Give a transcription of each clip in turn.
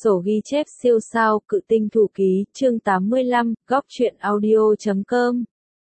Sổ ghi chép siêu sao, Cự tinh thủ ký, chương 85, góc truyện audio.com.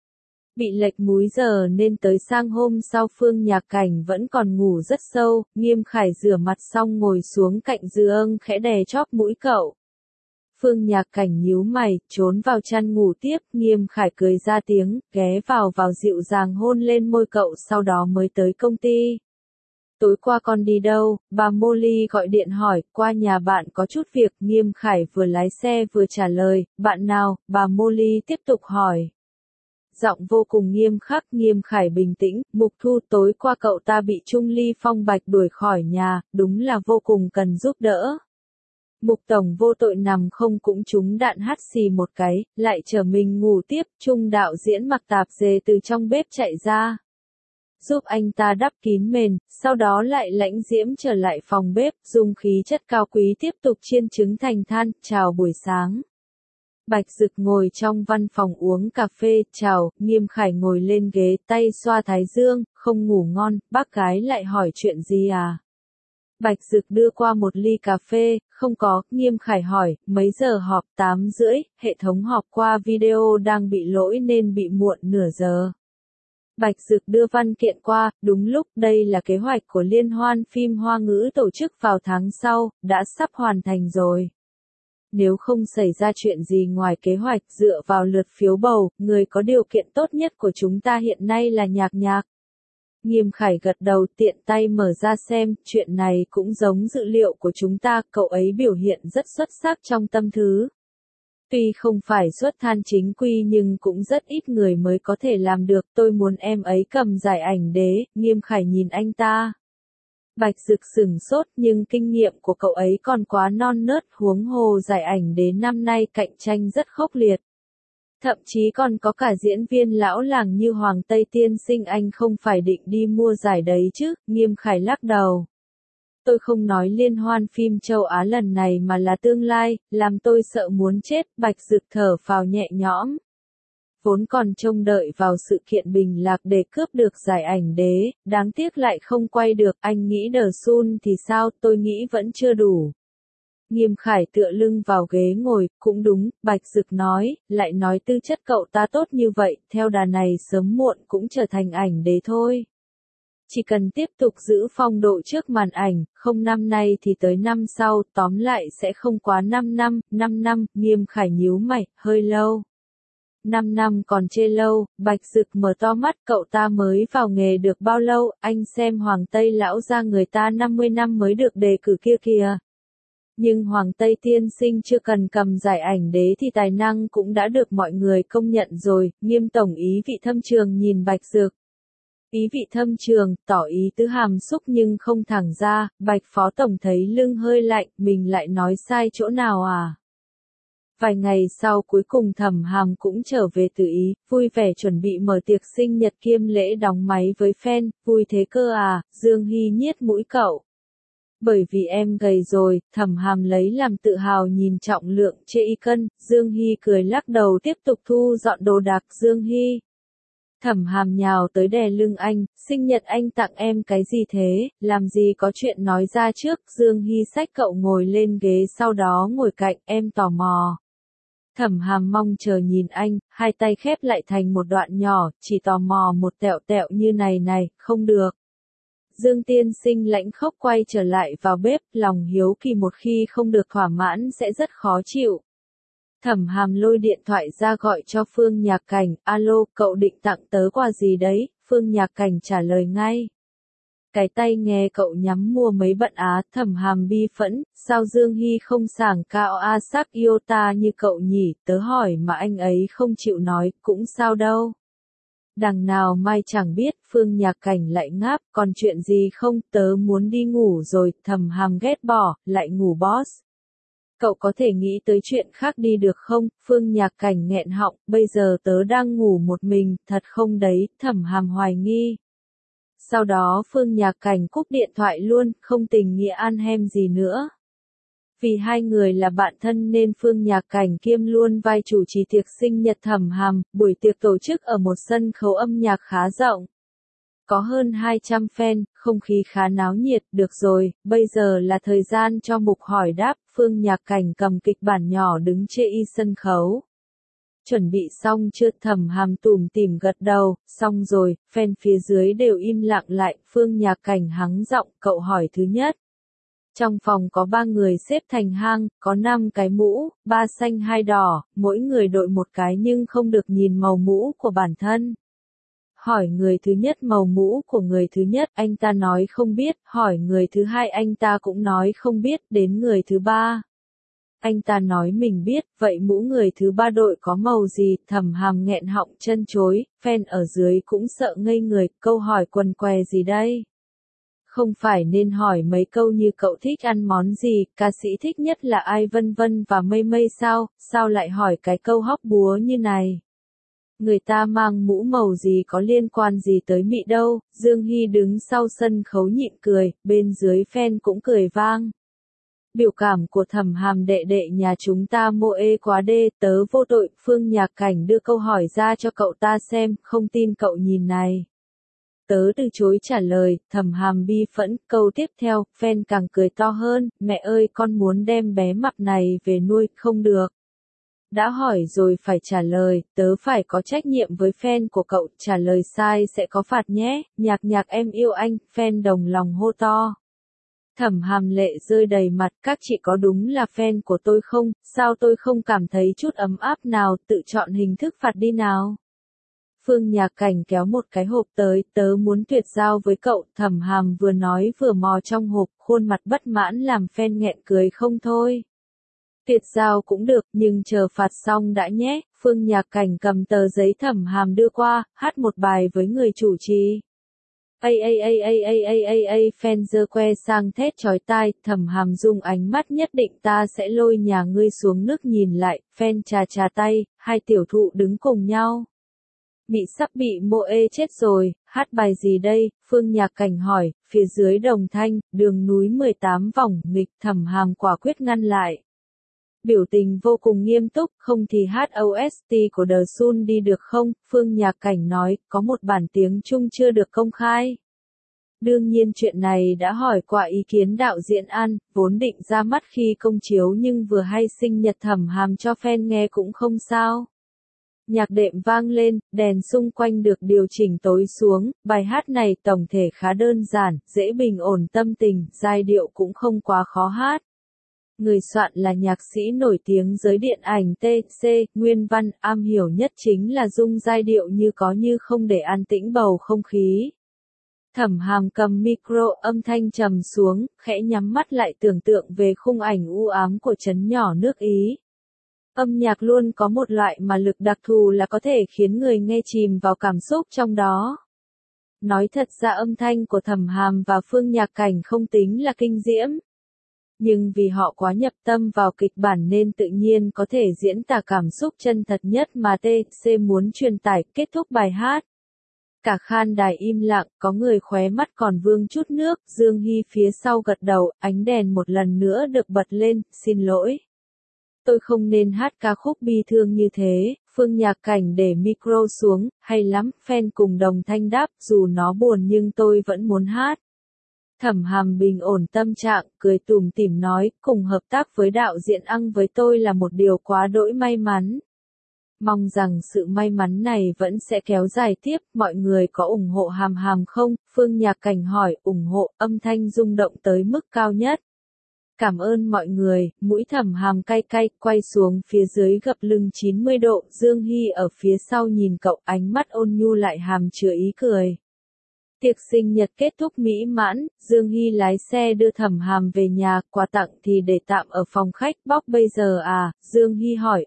Bị lệch múi giờ nên tới sang hôm sau Phương Nhạc Cảnh vẫn còn ngủ rất sâu, Nghiêm Khải rửa mặt xong ngồi xuống cạnh giường khẽ đè chóp mũi cậu. Phương Nhạc Cảnh nhíu mày, trốn vào chăn ngủ tiếp, Nghiêm Khải cười ra tiếng, ghé vào dịu dàng hôn lên môi cậu sau đó mới tới công ty. Tối qua con đi đâu? Bà Molly gọi điện hỏi, qua nhà bạn có chút việc, Nghiêm Khải vừa lái xe vừa trả lời, bạn nào? Bà Molly tiếp tục hỏi. Giọng vô cùng nghiêm khắc, Nghiêm Khải bình tĩnh, Mục Thu tối qua cậu ta bị Trung Ly Phong Bạch đuổi khỏi nhà, đúng là vô cùng cần giúp đỡ. Mục Tổng vô tội nằm không cũng trúng đạn hắt xì một cái, lại trở mình ngủ tiếp, Trung đạo diễn mặc tạp dề từ trong bếp chạy ra. Giúp anh ta đắp kín mền, sau đó lại lãnh diễm trở lại phòng bếp, dùng khí chất cao quý tiếp tục chiên trứng thành than, chào buổi sáng. Bạch Dực ngồi trong văn phòng uống cà phê, chào, Nghiêm Khải ngồi lên ghế tay xoa thái dương, không ngủ ngon, bác gái lại hỏi chuyện gì à? Bạch Dực đưa qua một ly cà phê, không có, Nghiêm Khải hỏi, mấy giờ họp? 8:30, hệ thống họp qua video đang bị lỗi nên bị muộn nửa giờ. Bạch Dực đưa văn kiện qua, đúng lúc đây là kế hoạch của liên hoan phim Hoa ngữ tổ chức vào tháng sau, đã sắp hoàn thành rồi. Nếu không xảy ra chuyện gì ngoài kế hoạch dựa vào lượt phiếu bầu, người có điều kiện tốt nhất của chúng ta hiện nay là Nhạc Nhạc. Nghiêm Khải gật đầu tiện tay mở ra xem, chuyện này cũng giống dự liệu của chúng ta, cậu ấy biểu hiện rất xuất sắc trong Tâm Thứ. Tuy không phải xuất thân chính quy nhưng cũng rất ít người mới có thể làm được, tôi muốn em ấy cầm giải ảnh đế, Nghiêm Khải nhìn anh ta. Bạch Dực sửng sốt nhưng kinh nghiệm của cậu ấy còn quá non nớt, huống hồ giải ảnh đế năm nay cạnh tranh rất khốc liệt. Thậm chí còn có cả diễn viên lão làng như Hoàng Tây Tiên Sinh, anh không phải định đi mua giải đấy chứ, Nghiêm Khải lắc đầu. Tôi không nói liên hoan phim châu Á lần này mà là tương lai, làm tôi sợ muốn chết, Bạch Dực thở phào nhẹ nhõm. Vốn còn trông đợi vào sự kiện Bình Lạc để cướp được giải ảnh đế, đáng tiếc lại không quay được, anh nghĩ The Sun thì sao, tôi nghĩ vẫn chưa đủ. Nghiêm Khải tựa lưng vào ghế ngồi, cũng đúng, Bạch Dực nói, lại nói tư chất cậu ta tốt như vậy, theo đà này sớm muộn cũng trở thành ảnh đế thôi. Chỉ cần tiếp tục giữ phong độ trước màn ảnh, không năm nay thì tới năm sau, tóm lại sẽ không quá 5 năm, Nghiêm Khải nhíu mày, hơi lâu. 5 năm còn chê lâu, Bạch Dực mở to mắt, cậu ta mới vào nghề được bao lâu, anh xem Hoàng Tây lão gia người ta 50 năm mới được đề cử kia kìa. Nhưng Hoàng Tây Tiên Sinh chưa cần cầm giải ảnh đế thì tài năng cũng đã được mọi người công nhận rồi, Nghiêm Tổng ý vị thâm trường nhìn Bạch Dực. Ý vị thâm trường, tỏ ý tứ hàm xúc nhưng không thẳng ra, Bạch Phó Tổng thấy lưng hơi lạnh, mình lại nói sai chỗ nào à? Vài ngày sau cuối cùng Thẩm Hàm cũng trở về từ Ý, vui vẻ chuẩn bị mở tiệc sinh nhật kiêm lễ đóng máy với fan, vui thế cơ à, Dương Hy nhiết mũi cậu. Bởi vì em gầy rồi, Thẩm Hàm lấy làm tự hào nhìn trọng lượng chê y cân, Dương Hy cười lắc đầu tiếp tục thu dọn đồ đạc. Dương Hy. Thẩm Hàm nhào tới đè lưng anh, sinh nhật anh tặng em cái gì thế, làm gì có chuyện nói ra trước. Dương Hy xách cậu ngồi lên ghế sau đó ngồi cạnh, em tò mò. Thẩm Hàm mong chờ nhìn anh, hai tay khép lại thành một đoạn nhỏ, chỉ tò mò một tẹo tẹo như này, không được. Dương Tiên Sinh lãnh khốc quay trở lại vào bếp, lòng hiếu kỳ một khi không được thỏa mãn sẽ rất khó chịu. Thẩm Hàm lôi điện thoại ra gọi cho Phương Nhạc Cảnh, alo, cậu định tặng tớ quà gì đấy, Phương Nhạc Cảnh trả lời ngay. Cái tay nghe cậu nhắm mua mấy bận á, Thẩm Hàm bi phẫn, sao Dương Hy không sảng cao a sắc yêu ta như cậu nhỉ, tớ hỏi mà anh ấy không chịu nói, cũng sao đâu. Đằng nào mai chẳng biết, Phương Nhạc Cảnh lại ngáp, còn chuyện gì không, tớ muốn đi ngủ rồi, Thẩm Hàm ghét bỏ, lại ngủ boss. Cậu có thể nghĩ tới chuyện khác đi được không, Phương Nhạc Cảnh nghẹn họng, bây giờ tớ đang ngủ một mình, thật không đấy, Thẩm Hàm hoài nghi. Sau đó Phương Nhạc Cảnh cúp điện thoại luôn, không tình nghĩa an hem gì nữa. Vì hai người là bạn thân nên Phương Nhạc Cảnh kiêm luôn vai chủ trì tiệc sinh nhật Thẩm Hàm, buổi tiệc tổ chức ở một sân khấu âm nhạc khá rộng. có hơn 200 fan, không khí khá náo nhiệt, được rồi, bây giờ là thời gian cho mục hỏi đáp, Phương Nhạc Cảnh cầm kịch bản nhỏ đứng chê y sân khấu. Chuẩn bị xong chưa? Thẩm Hàm tủm tỉm gật đầu, xong rồi, fan phía dưới đều im lặng lại, Phương Nhạc Cảnh hắng giọng, cậu hỏi thứ nhất. Trong phòng có 3 người xếp thành hang, có 5 cái mũ, 3 xanh 2 đỏ, mỗi người đội một cái nhưng không được nhìn màu mũ của bản thân. Hỏi người thứ nhất màu mũ của người thứ nhất, anh ta nói không biết, hỏi người thứ hai anh ta cũng nói không biết, đến người thứ ba. Anh ta nói mình biết, vậy mũ người thứ ba đội có màu gì? Thẩm Hàm nghẹn họng chân chối, fan ở dưới cũng sợ ngây người, câu hỏi quần què gì đây? Không phải nên hỏi mấy câu như cậu thích ăn món gì, ca sĩ thích nhất là ai vân vân và mây mây sao lại hỏi cái câu hóc búa như này? Người ta mang mũ màu gì có liên quan gì tới mị đâu? Dương Hy đứng sau sân khấu nhịn cười, bên dưới fan cũng cười vang. Biểu cảm của Thẩm Hàm đệ đệ nhà chúng ta mô ê quá đê, tớ vô tội. Phương Nhạc Cảnh đưa câu hỏi ra cho cậu ta xem, không tin cậu nhìn này. Tớ từ chối trả lời, Thẩm Hàm bi phẫn, câu tiếp theo, fan càng cười to hơn, mẹ ơi con muốn đem bé mập này về nuôi, không được. Đã hỏi rồi phải trả lời, tớ phải có trách nhiệm với fan của cậu, trả lời sai sẽ có phạt nhé, Nhạc em yêu anh, fan đồng lòng hô to. Thẩm Hàm lệ rơi đầy mặt, các chị có đúng là fan của tôi không, sao tôi không cảm thấy chút ấm áp nào, tự chọn hình thức phạt đi nào. Phương Nhạc Cảnh kéo một cái hộp tới, tớ muốn tuyệt giao với cậu, Thẩm Hàm vừa nói vừa mò trong hộp, khuôn mặt bất mãn làm fan nghẹn cười không thôi. Tuyệt giao cũng được, nhưng chờ phạt xong đã nhé, Phương Nhạc Cảnh cầm tờ giấy Thẩm Hàm đưa qua, hát một bài với người chủ trì. Fan giơ que sang thét chói tai, Thẩm Hàm dùng ánh mắt nhất định ta sẽ lôi nhà ngươi xuống nước nhìn lại, fan chà tay, hai tiểu thụ đứng cùng nhau. Bị sắp bị mô ê chết rồi, hát bài gì đây? Phương Nhạc Cảnh hỏi, phía dưới đồng thanh, đường núi 18 vòng nghịch, Thẩm Hàm quả quyết ngăn lại. Biểu tình vô cùng nghiêm túc, không thì hát OST của The Sun đi được không? Phương Nhạc Cảnh nói, có một bản tiếng Trung chưa được công khai. Đương nhiên chuyện này đã hỏi qua ý kiến đạo diễn An, vốn định ra mắt khi công chiếu nhưng vừa hay sinh nhật Thẩm Hàm cho fan nghe cũng không sao. Nhạc đệm vang lên, đèn xung quanh được điều chỉnh tối xuống, bài hát này tổng thể khá đơn giản, dễ bình ổn tâm tình, giai điệu cũng không quá khó hát. Người soạn là nhạc sĩ nổi tiếng giới điện ảnh T.C. Nguyên văn, am hiểu nhất chính là dung giai điệu như có như không để an tĩnh bầu không khí. Thẩm Hàm cầm micro, âm thanh trầm xuống, khẽ nhắm mắt lại tưởng tượng về khung ảnh u ám của trấn nhỏ nước Ý. Âm nhạc luôn có một loại mà lực đặc thù là có thể khiến người nghe chìm vào cảm xúc trong đó. Nói thật ra âm thanh của Thẩm Hàm và Phương Nhạc Cảnh không tính là kinh diễm. Nhưng vì họ quá nhập tâm vào kịch bản nên tự nhiên có thể diễn tả cảm xúc chân thật nhất mà T.C. muốn truyền tải. Kết thúc bài hát. Cả khan đài im lặng, có người khóe mắt còn vương chút nước, Dương Hy phía sau gật đầu, ánh đèn một lần nữa được bật lên, xin lỗi. Tôi không nên hát ca khúc bi thương như thế, Phương Nhạc Cảnh để micro xuống, hay lắm, fan cùng đồng thanh đáp, dù nó buồn nhưng tôi vẫn muốn hát. Thẩm Hàm bình ổn tâm trạng, cười tủm tỉm nói, cùng hợp tác với đạo diễn Ang với tôi là một điều quá đỗi may mắn. Mong rằng sự may mắn này vẫn sẽ kéo dài tiếp, mọi người có ủng hộ Hàm không? Phương Nhạc Cảnh hỏi, ủng hộ, âm thanh rung động tới mức cao nhất. Cảm ơn mọi người, mũi Thẩm Hàm cay cay, quay xuống phía dưới gập lưng 90 độ, Dương Hy ở phía sau nhìn cậu, ánh mắt ôn nhu lại hàm chứa ý cười. Tiệc sinh nhật kết thúc mỹ mãn, Dương Hy lái xe đưa Thẩm Hàm về nhà, quà tặng thì để tạm ở phòng khách, bóc bây giờ à, Dương Hy hỏi,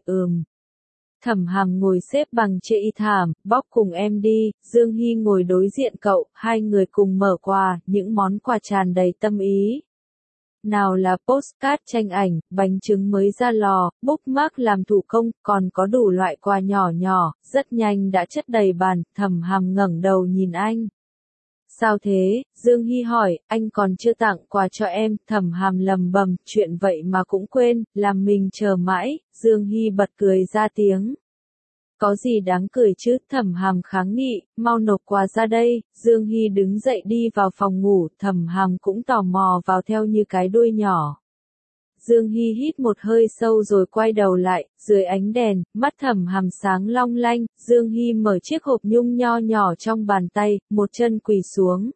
Thẩm Hàm ngồi xếp bằng chệ y thảm, bóc cùng em đi, Dương Hy ngồi đối diện cậu, hai người cùng mở quà, những món quà tràn đầy tâm ý. Nào là postcard tranh ảnh, bánh trứng mới ra lò, bookmark làm thủ công, còn có đủ loại quà nhỏ nhỏ, rất nhanh đã chất đầy bàn, Thẩm Hàm ngẩng đầu nhìn anh. Sao thế? Dương Hy hỏi, anh còn chưa tặng quà cho em, Thẩm Hàm lầm bầm, chuyện vậy mà cũng quên, làm mình chờ mãi, Dương Hy bật cười ra tiếng. Có gì đáng cười chứ, Thẩm Hàm kháng nghị, mau nộp quà ra đây. Dương Hy đứng dậy đi vào phòng ngủ, Thẩm Hàm cũng tò mò vào theo như cái đuôi nhỏ. Dương Hy hít một hơi sâu rồi quay đầu lại, dưới ánh đèn, mắt Thẩm Hàm sáng long lanh, Dương Hy mở chiếc hộp nhung nho nhỏ trong bàn tay, một chân quỳ xuống.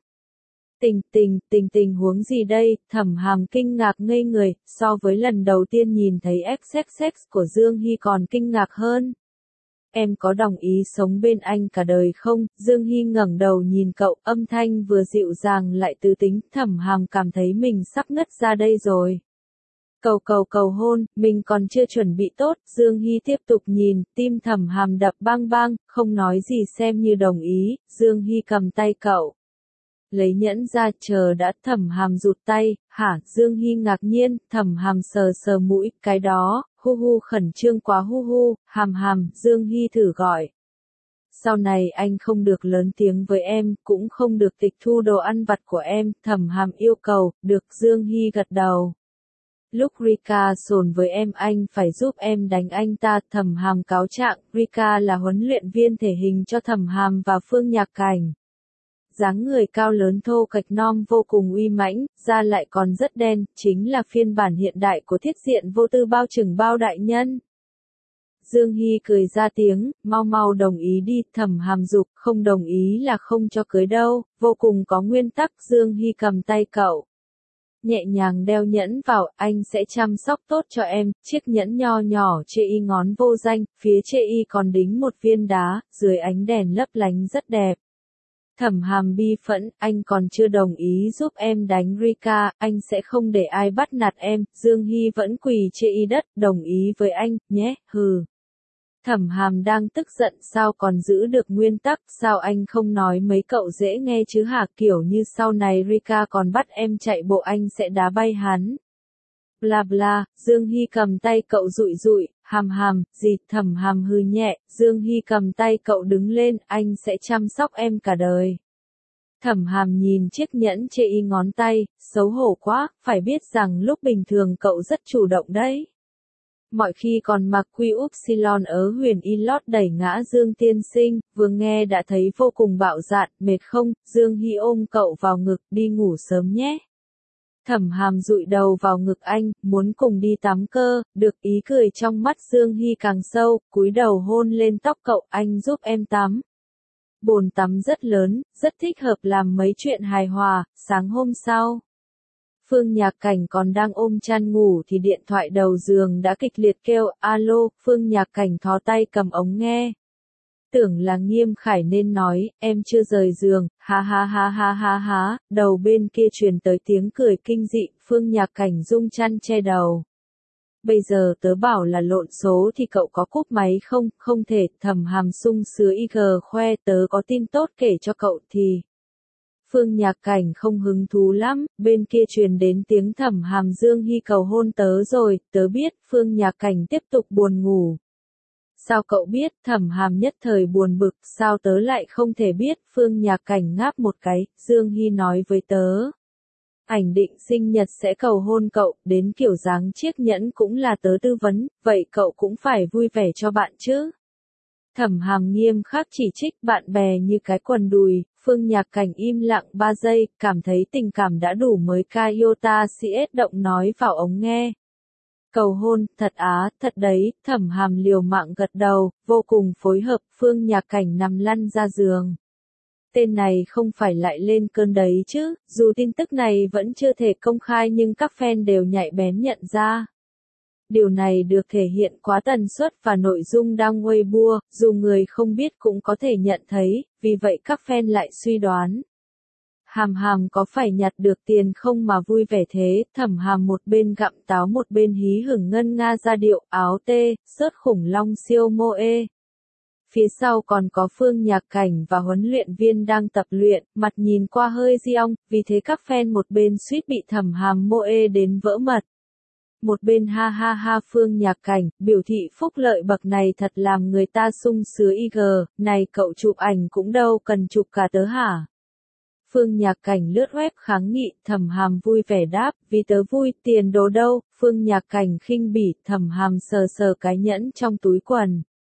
Tình huống gì đây, Thẩm Hàm kinh ngạc ngây người, so với lần đầu tiên nhìn thấy XXX của Dương Hy còn kinh ngạc hơn. Em có đồng ý sống bên anh cả đời không? Dương Hy ngẩng đầu nhìn cậu, âm thanh vừa dịu dàng lại tứ tính, Thẩm Hàm cảm thấy mình sắp ngất ra đây rồi. Cầu hôn, mình còn chưa chuẩn bị tốt, Dương Hy tiếp tục nhìn, tim Thẩm Hàm đập bang bang, không nói gì xem như đồng ý, Dương Hy cầm tay cậu. Lấy nhẫn ra, chờ đã, Thẩm Hàm rụt tay, hả, Dương Hy ngạc nhiên, Thẩm Hàm sờ sờ mũi, cái đó, hu khẩn trương quá hu, Hàm, Dương Hy thử gọi. Sau này anh không được lớn tiếng với em, cũng không được tịch thu đồ ăn vặt của em, Thẩm Hàm yêu cầu, được, Dương Hy gật đầu. Lúc Rika sồn với em anh phải giúp em đánh anh ta, Thẩm Hàm cáo trạng, Rika là huấn luyện viên thể hình cho Thẩm Hàm và Phương Nhạc Cảnh. Dáng người cao lớn thô kệch non vô cùng uy mãnh, da lại còn rất đen, chính là phiên bản hiện đại của thiết diện vô tư bao trừng bao đại nhân. Dương Hy cười ra tiếng, mau đồng ý đi, Thẩm Hàm giục, không đồng ý là không cho cưới đâu, vô cùng có nguyên tắc, Dương Hy cầm tay cậu. Nhẹ nhàng đeo nhẫn vào, anh sẽ chăm sóc tốt cho em, chiếc nhẫn nho nhỏ chê y ngón vô danh, phía chê y còn đính một viên đá, dưới ánh đèn lấp lánh rất đẹp. Thẩm Hàm bi phẫn, anh còn chưa đồng ý giúp em đánh Rika, anh sẽ không để ai bắt nạt em, Dương Hy vẫn quỳ chê y đất, đồng ý với anh, nhé, hừ. Thẩm Hàm đang tức giận sao còn giữ được nguyên tắc, sao anh không nói mấy cậu dễ nghe chứ hả, kiểu như sau này Rika còn bắt em chạy bộ anh sẽ đá bay hắn. Bla bla, Dương Hy cầm tay cậu rụi, Hàm, gì, Thẩm Hàm hừ nhẹ, Dương Hy cầm tay cậu đứng lên, anh sẽ chăm sóc em cả đời. Thẩm Hàm nhìn chiếc nhẫn chê y ngón tay, xấu hổ quá, phải biết rằng lúc bình thường cậu rất chủ động đấy. Mọi khi còn mặc quy upsilon ở Huyền Y lót đẩy ngã Dương tiên sinh, vừa nghe đã thấy vô cùng bạo dạn, mệt không, Dương Hy ôm cậu vào ngực, đi ngủ sớm nhé. Thẩm Hàm dụi đầu vào ngực anh, muốn cùng đi tắm cơ, được, ý cười trong mắt Dương Hy càng sâu, cúi đầu hôn lên tóc cậu, anh giúp em tắm. Bồn tắm rất lớn, rất thích hợp làm mấy chuyện hài hòa, sáng hôm sau. Phương Nhạc Cảnh còn đang ôm chăn ngủ thì điện thoại đầu giường đã kịch liệt kêu, alo, Phương Nhạc Cảnh thò tay cầm ống nghe. Tưởng là Nghiêm Khải nên nói, em chưa rời giường, ha, đầu bên kia truyền tới tiếng cười kinh dị, Phương Nhạc Cảnh rung chăn che đầu. Bây giờ tớ bảo là lộn số thì cậu có cúp máy không, không thể, Thẩm Hàm sung sứa IG khoe tớ có tin tốt kể cho cậu thì. Phương Nhạc Cảnh không hứng thú lắm, bên kia truyền đến tiếng Thẩm Hàm Dương Hy cầu hôn tớ rồi, tớ biết, Phương Nhạc Cảnh tiếp tục buồn ngủ. Sao cậu biết, Thẩm Hàm nhất thời buồn bực, sao tớ lại không thể biết, Phương Nhạc Cảnh ngáp một cái, Dương Hy nói với tớ. Ảnh định sinh nhật sẽ cầu hôn cậu, đến kiểu dáng chiếc nhẫn cũng là tớ tư vấn, vậy cậu cũng phải vui vẻ cho bạn chứ. Thẩm Hàm nghiêm khắc chỉ trích bạn bè như cái quần đùi, Phương Nhạc Cảnh im lặng 3 giây, cảm thấy tình cảm đã đủ mới Kayota CS động nói vào ống nghe. Cầu hôn, thật á, thật đấy, Thẩm Hàm liều mạng gật đầu, vô cùng phối hợp, Phương Nhạc Cảnh nằm lăn ra giường. Tên này không phải lại lên cơn đấy chứ, dù tin tức này vẫn chưa thể công khai nhưng các fan đều nhạy bén nhận ra. Điều này được thể hiện quá tần suất và nội dung đăng Weibo, dù người không biết cũng có thể nhận thấy, vì vậy các fan lại suy đoán. Hàm có phải nhặt được tiền không mà vui vẻ thế, Thẩm Hàm một bên gặm táo một bên hí hửng ngân nga ra điệu áo tê, sớt khủng long siêu moe. Phía sau còn có Phương Nhạc Cảnh và huấn luyện viên đang tập luyện, mặt nhìn qua hơi giong, vì thế các fan một bên suýt bị Thẩm Hàm moe đến vỡ mật. Một bên ha Phương Nhạc Cảnh, biểu thị phúc lợi bậc này thật làm người ta sung sướng IG, này cậu chụp ảnh cũng đâu cần chụp cả tớ hả? Phương Nhạc Cảnh lướt web kháng nghị, Thẩm Hàm vui vẻ đáp, vì tớ vui, tiền đồ đâu, Phương Nhạc Cảnh khinh bỉ, Thẩm Hàm sờ sờ cái nhẫn trong túi quần.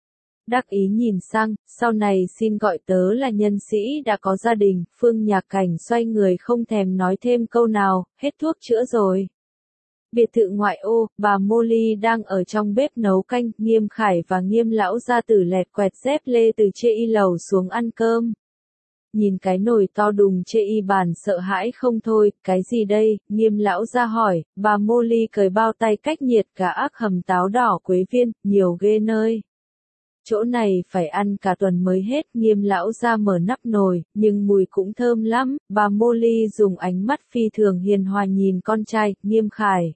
Đắc ý nhìn sang, sau này xin gọi tớ là nhân sĩ đã có gia đình, Phương Nhạc Cảnh xoay người không thèm nói thêm câu nào, hết thuốc chữa rồi. Biệt thự ngoại ô, bà Molly đang ở trong bếp nấu canh, Nghiêm Khải và Nghiêm lão gia tử lẹt quẹt dép lê từ chê y lầu xuống ăn cơm. Nhìn cái nồi to đùng chê y bàn sợ hãi không thôi, cái gì đây, Nghiêm lão gia hỏi, bà Molly cởi bao tay cách nhiệt cả ác hầm táo đỏ quế viên, nhiều ghê nơi. Chỗ này phải ăn cả tuần mới hết, Nghiêm lão gia mở nắp nồi, nhưng mùi cũng thơm lắm, bà Molly dùng ánh mắt phi thường hiền hòa nhìn con trai, Nghiêm Khải.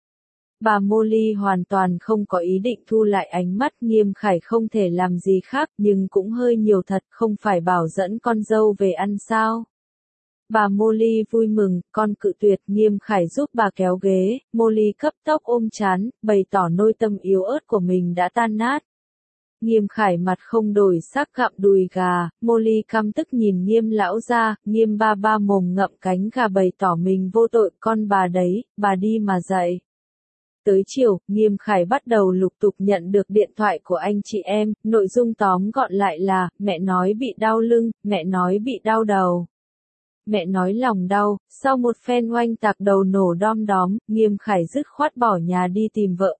Bà Molly hoàn toàn không có ý định thu lại ánh mắt, Nghiêm Khải không thể làm gì khác, nhưng cũng hơi nhiều thật, không phải bảo dẫn con dâu về ăn sao. Bà Molly vui mừng, con cự tuyệt, Nghiêm Khải giúp bà kéo ghế, Molly cấp tốc ôm chán, bày tỏ nỗi tâm yếu ớt của mình đã tan nát. Nghiêm Khải mặt không đổi sắc gặm đùi gà, Molly căm tức nhìn Nghiêm lão gia, Nghiêm ba ba mồm ngậm cánh gà bày tỏ mình vô tội, con bà đấy, bà đi mà dạy. Tới chiều, Nghiêm Khải bắt đầu lục tục nhận được điện thoại của anh chị em, nội dung tóm gọn lại là, mẹ nói bị đau lưng, mẹ nói bị đau đầu. Mẹ nói lòng đau, sau một phen oanh tạc đầu nổ đom đóm, Nghiêm Khải dứt khoát bỏ nhà đi tìm vợ.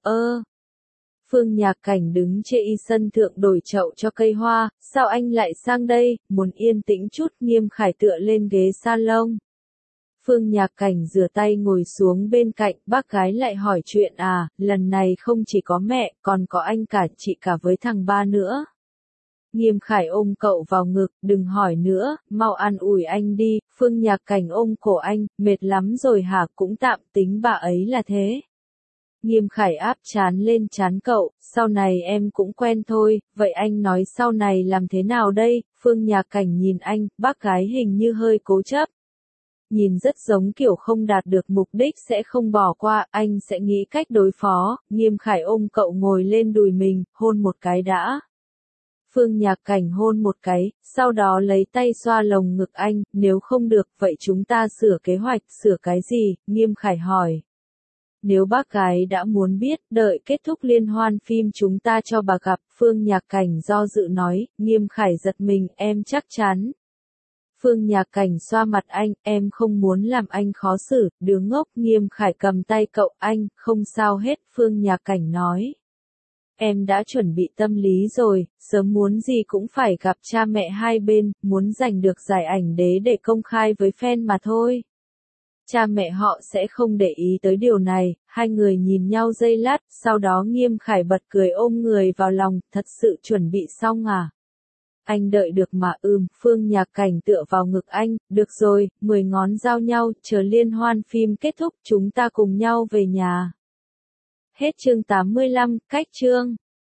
Phương Nhạc Cảnh đứng chê y sân thượng đổi chậu cho cây hoa, sao anh lại sang đây, muốn yên tĩnh chút, Nghiêm Khải tựa lên ghế salon. Phương Nhạc Cảnh rửa tay ngồi xuống bên cạnh, bác gái lại hỏi chuyện à, lần này không chỉ có mẹ, còn có anh cả, chị cả với thằng ba nữa. Nghiêm Khải ôm cậu vào ngực, đừng hỏi nữa, mau an ủi anh đi, Phương Nhạc Cảnh ôm cổ anh, mệt lắm rồi hả, cũng tạm tính bà ấy là thế. Nghiêm Khải áp trán lên trán cậu, sau này em cũng quen thôi, vậy anh nói sau này làm thế nào đây, Phương Nhạc Cảnh nhìn anh, bác gái hình như hơi cố chấp. Nhìn rất giống kiểu không đạt được mục đích sẽ không bỏ qua, anh sẽ nghĩ cách đối phó, Nghiêm Khải ôm cậu ngồi lên đùi mình, hôn một cái đã. Phương Nhạc Cảnh hôn một cái, sau đó lấy tay xoa lồng ngực anh, nếu không được, vậy chúng ta sửa kế hoạch, sửa cái gì, Nghiêm Khải hỏi. Nếu bác gái đã muốn biết, đợi kết thúc liên hoan phim chúng ta cho bà gặp, Phương Nhạc Cảnh do dự nói, Nghiêm Khải giật mình, em chắc chắn. Phương Nhạc Cảnh xoa mặt anh, em không muốn làm anh khó xử, đứa ngốc, Nghiêm Khải cầm tay cậu, anh, không sao hết, Phương Nhạc Cảnh nói. Em đã chuẩn bị tâm lý rồi, sớm muốn gì cũng phải gặp cha mẹ hai bên, muốn giành được giải ảnh đế để công khai với fan mà thôi. Cha mẹ họ sẽ không để ý tới điều này, hai người nhìn nhau giây lát, sau đó Nghiêm Khải bật cười ôm người vào lòng, thật sự chuẩn bị xong à? Anh đợi được mà Phương Nhạc Cảnh tựa vào ngực anh, được rồi, 10 ngón giao nhau, chờ liên hoan phim kết thúc chúng ta cùng nhau về nhà. Hết chương 85, cách chương.